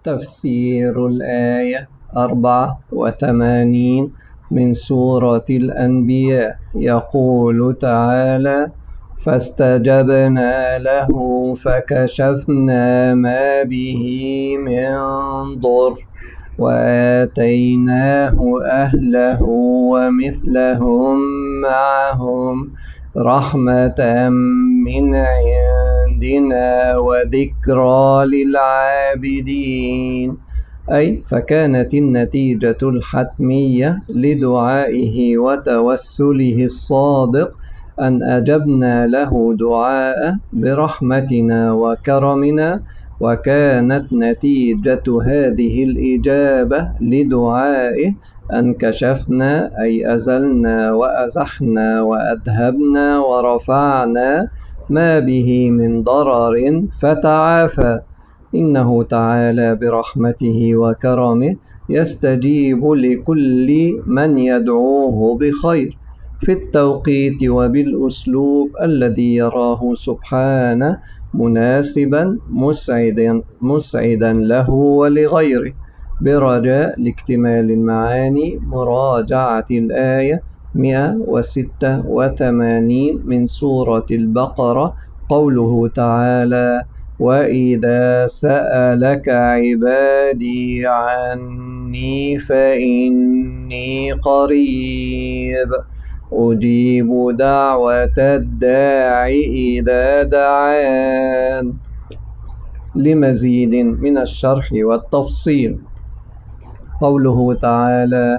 تفسير الآية 84 من سورة الأنبياء. يقول تعالى: فاستجبنا له فكشفنا ما به من ضر وآتيناه أهله ومثلهم معهم رحمة من عندنا وذكرى للعابدين. أي فكانت النتيجة الحتمية لدعائه وتوسله الصادق أن أجبنا له دعاءه برحمتنا وكرمنا، وكانت نتيجة هذه الإجابة لدعائه أن كشفنا أي أزلنا وأزحنا وأذهبنا ورفعنا ما به من ضرر فتعافى. إنه تعالى برحمته وكرمه يستجيب لكل من يدعوه بخير في التوقيت وبالأسلوب الذي يراه سبحانه مناسبا مسعدا له ولغيره. برجاء لاكتمال المعاني مراجعة الآية 186 من سورة البقرة. قوله تعالى: وإذا سألك عبادي عني فإني قريب أجيب دعوة الداع إذا دعان. لمزيد من الشرح والتفصيل: قوله تعالى: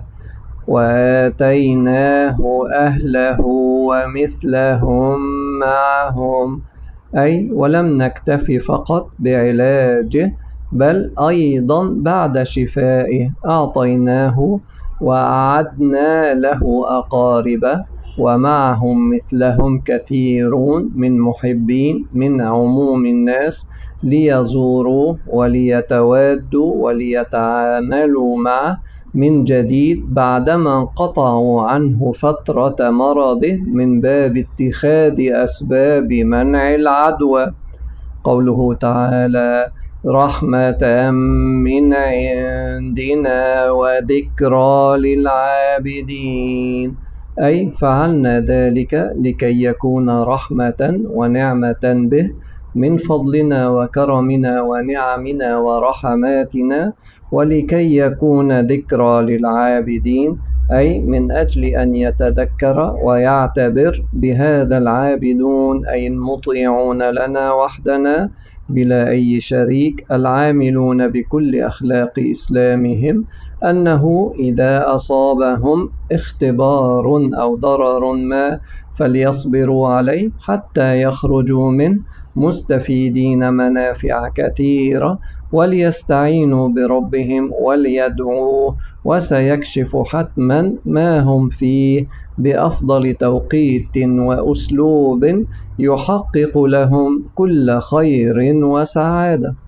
وآتيناه أهله ومثلهم معهم، أي ولم نكتف فقط بعلاجه بل أيضا بعد شفائه أعطيناه وأعدنا له أقاربه ومعهم مثلهم كثيرون من محبين من عموم الناس ليزوروه وليتوادوا وليتعاملوا معه من جديد بعدما انقطعوا عنه فترة مرضه من باب اتخاذ أسباب منع العدوى. قوله تعالى: رحمة من عندنا وذكرى للعابدين، أي فعلنا ذلك لكي يكون رحمة ونعمة به من فضلنا وكرمنا ونعمنا ورحماتنا، ولكي يكون ذكرى للعابدين، أي من أجل أن يتذكر ويعتبر بهذا العابدون أي المطيعون لنا وحدنا بلا أي شريك العاملون بكل أخلاق إسلامهم أنه إذا أصابهم اختبار أو ضرر ما فليصبروا عليه حتى يخرجوا منه مستفيدين منافع كثيرة، وليستعينوا بربهم وليدعوه، وسيكشف حتما ما هم فيه بأفضل توقيت وأسلوب يحقق لهم كل خير وسعادة.